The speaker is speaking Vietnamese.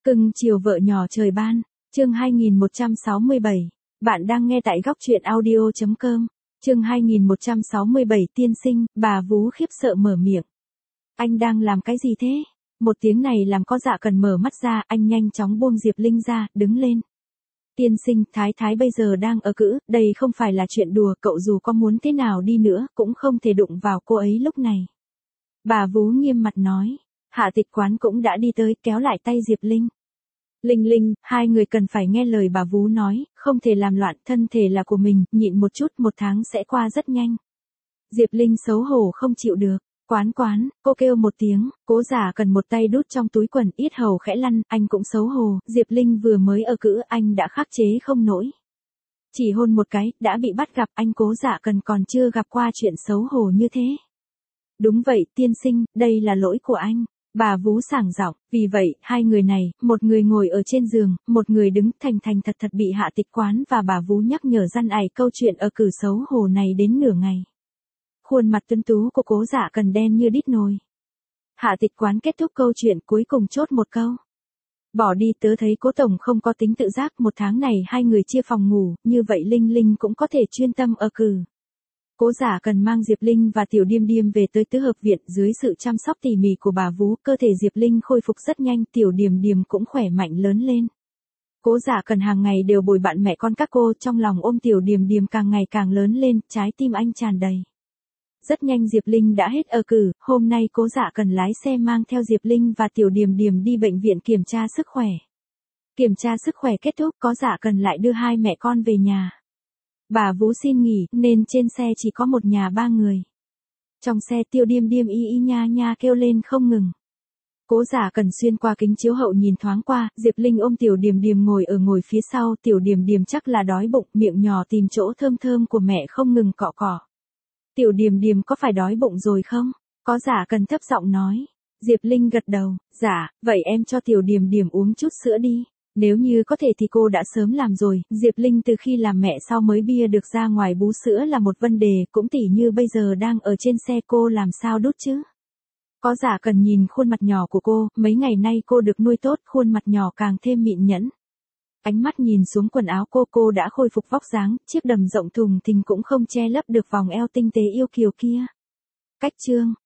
Cưng chiều vợ nhỏ trời ban, chương 2167. Bạn đang nghe tại góc truyện audio.com. Chương 2167 tiên sinh, bà Vú khiếp sợ mở miệng. Anh đang làm cái gì thế? Một tiếng này làm có Dạ Cần mở mắt ra, anh nhanh chóng buông Diệp Linh ra, đứng lên. Tiên sinh, Thái Thái bây giờ đang ở cữ, đây không phải là chuyện đùa, cậu dù có muốn thế nào đi nữa, cũng không thể đụng vào cô ấy lúc này. Bà Vú nghiêm mặt nói. Hạ Tịch Quán cũng đã đi tới, kéo lại tay Diệp Linh. Linh Linh, hai người cần phải nghe lời bà Vú nói, không thể làm loạn, thân thể là của mình, nhịn một chút, 1 tháng sẽ qua rất nhanh. Diệp Linh xấu hổ không chịu được. Quán quán, cô kêu một tiếng, Cố Dạ Cần một tay đút trong túi quần, yết hầu khẽ lăn, anh cũng xấu hổ, Diệp Linh vừa mới ở cữ, anh đã khắc chế không nổi. Chỉ hôn một cái, đã bị bắt gặp, anh Cố Dạ Cần còn chưa gặp qua chuyện xấu hổ như thế. Đúng vậy, tiên sinh, đây là lỗi của anh. Bà Vú sảng giọng, vì vậy, hai người này, một người ngồi ở trên giường, một người đứng thành thành thật thật bị Hạ Tịch Quán và bà Vú nhắc nhở răn ải câu chuyện ở cử xấu hổ này đến nửa ngày. Khuôn mặt tuấn tú của Cố Dạ Cần đen như đít nồi. Hạ Tịch Quán kết thúc câu chuyện cuối cùng chốt một câu. Bỏ đi, tớ thấy Cố Tổng không có tính tự giác, 1 tháng này hai người chia phòng ngủ, như vậy Linh Linh cũng có thể chuyên tâm ở cử. Cố Dạ Cần mang Diệp Linh và Tiểu Điềm Điềm về tới tứ hợp viện, dưới sự chăm sóc tỉ mỉ của bà Vú, cơ thể Diệp Linh khôi phục rất nhanh, Tiểu Điềm Điềm cũng khỏe mạnh lớn lên. Cố Dạ Cần hàng ngày đều bồi bạn mẹ con các cô, trong lòng ôm Tiểu Điềm Điềm càng ngày càng lớn lên, trái tim anh tràn đầy. Rất nhanh Diệp Linh đã hết ở cử, hôm nay Cố Dạ Cần lái xe mang theo Diệp Linh và Tiểu Điềm Điềm đi bệnh viện kiểm tra sức khỏe. Kiểm tra sức khỏe kết thúc, Cố Dạ Cần lại đưa hai mẹ con về nhà. Bà Vú xin nghỉ, nên trên xe chỉ có một nhà 3 người. Trong xe Tiểu Điềm Điềm y y nha nha kêu lên không ngừng. Cố Dạ Cần xuyên qua kính chiếu hậu nhìn thoáng qua, Diệp Linh ôm Tiểu Điềm Điềm ngồi phía sau, Tiểu Điềm Điềm chắc là đói bụng, miệng nhỏ tìm chỗ thơm thơm của mẹ không ngừng cọ cọ. Tiểu Điềm Điềm có phải đói bụng rồi không? Cố Dạ Cần thấp giọng nói. Diệp Linh gật đầu, dạ, vậy em cho Tiểu Điềm Điềm uống chút sữa đi. Nếu như có thể thì cô đã sớm làm rồi, Diệp Linh từ khi làm mẹ sau mới bia được ra ngoài bú sữa là một vấn đề, cũng tỉ như bây giờ đang ở trên xe cô làm sao đút chứ. Cố Dạ Cần nhìn khuôn mặt nhỏ của cô, mấy ngày nay cô được nuôi tốt, khuôn mặt nhỏ càng thêm mịn nhẵn. Ánh mắt nhìn xuống quần áo cô đã khôi phục vóc dáng, chiếc đầm rộng thùng thình cũng không che lấp được vòng eo tinh tế yêu kiều kia. Cách chương